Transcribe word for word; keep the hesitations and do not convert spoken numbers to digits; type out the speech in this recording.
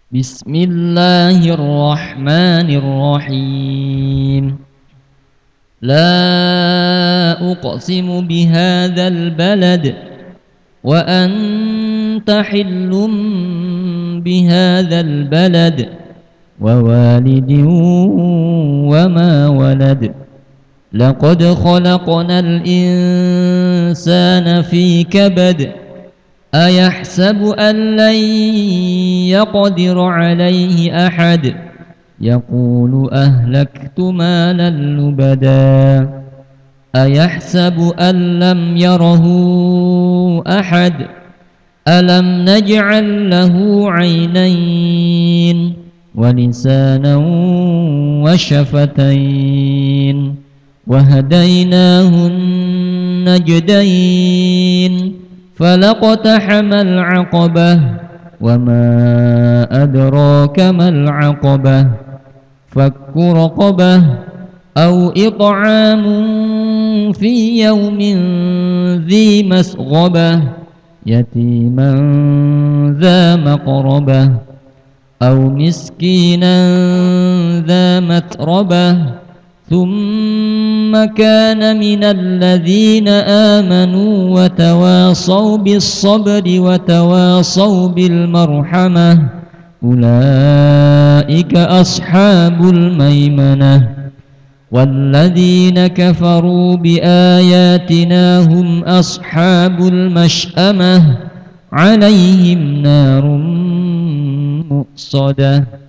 بسم الله الرحمن الرحيم لا أقسم بهذا البلد وأنت حل بهذا البلد ووالد وما ولد لقد خلقنا الإنسان في كبد أيحسب أن لن يقدر عليه أحد يقول أهلكت مالا لبدا أيحسب أن لم يره أحد ألم نجعل له عينين ولسانا وشفتين وهديناه النجدين فلاقتحم العقبة وما أدراك ما العقبة فك رقبة أو إطعام في يوم ذي مسغبة يتيما ذا مقربة أو مسكينا ذا متربة ثم كان من الذين آمنوا وتواصوا بالصبر وتواصوا بالمرحمة أولئك أصحاب الميمنة والذين كفروا بآياتنا هم أصحاب المشأمة عليهم نار مؤصدة.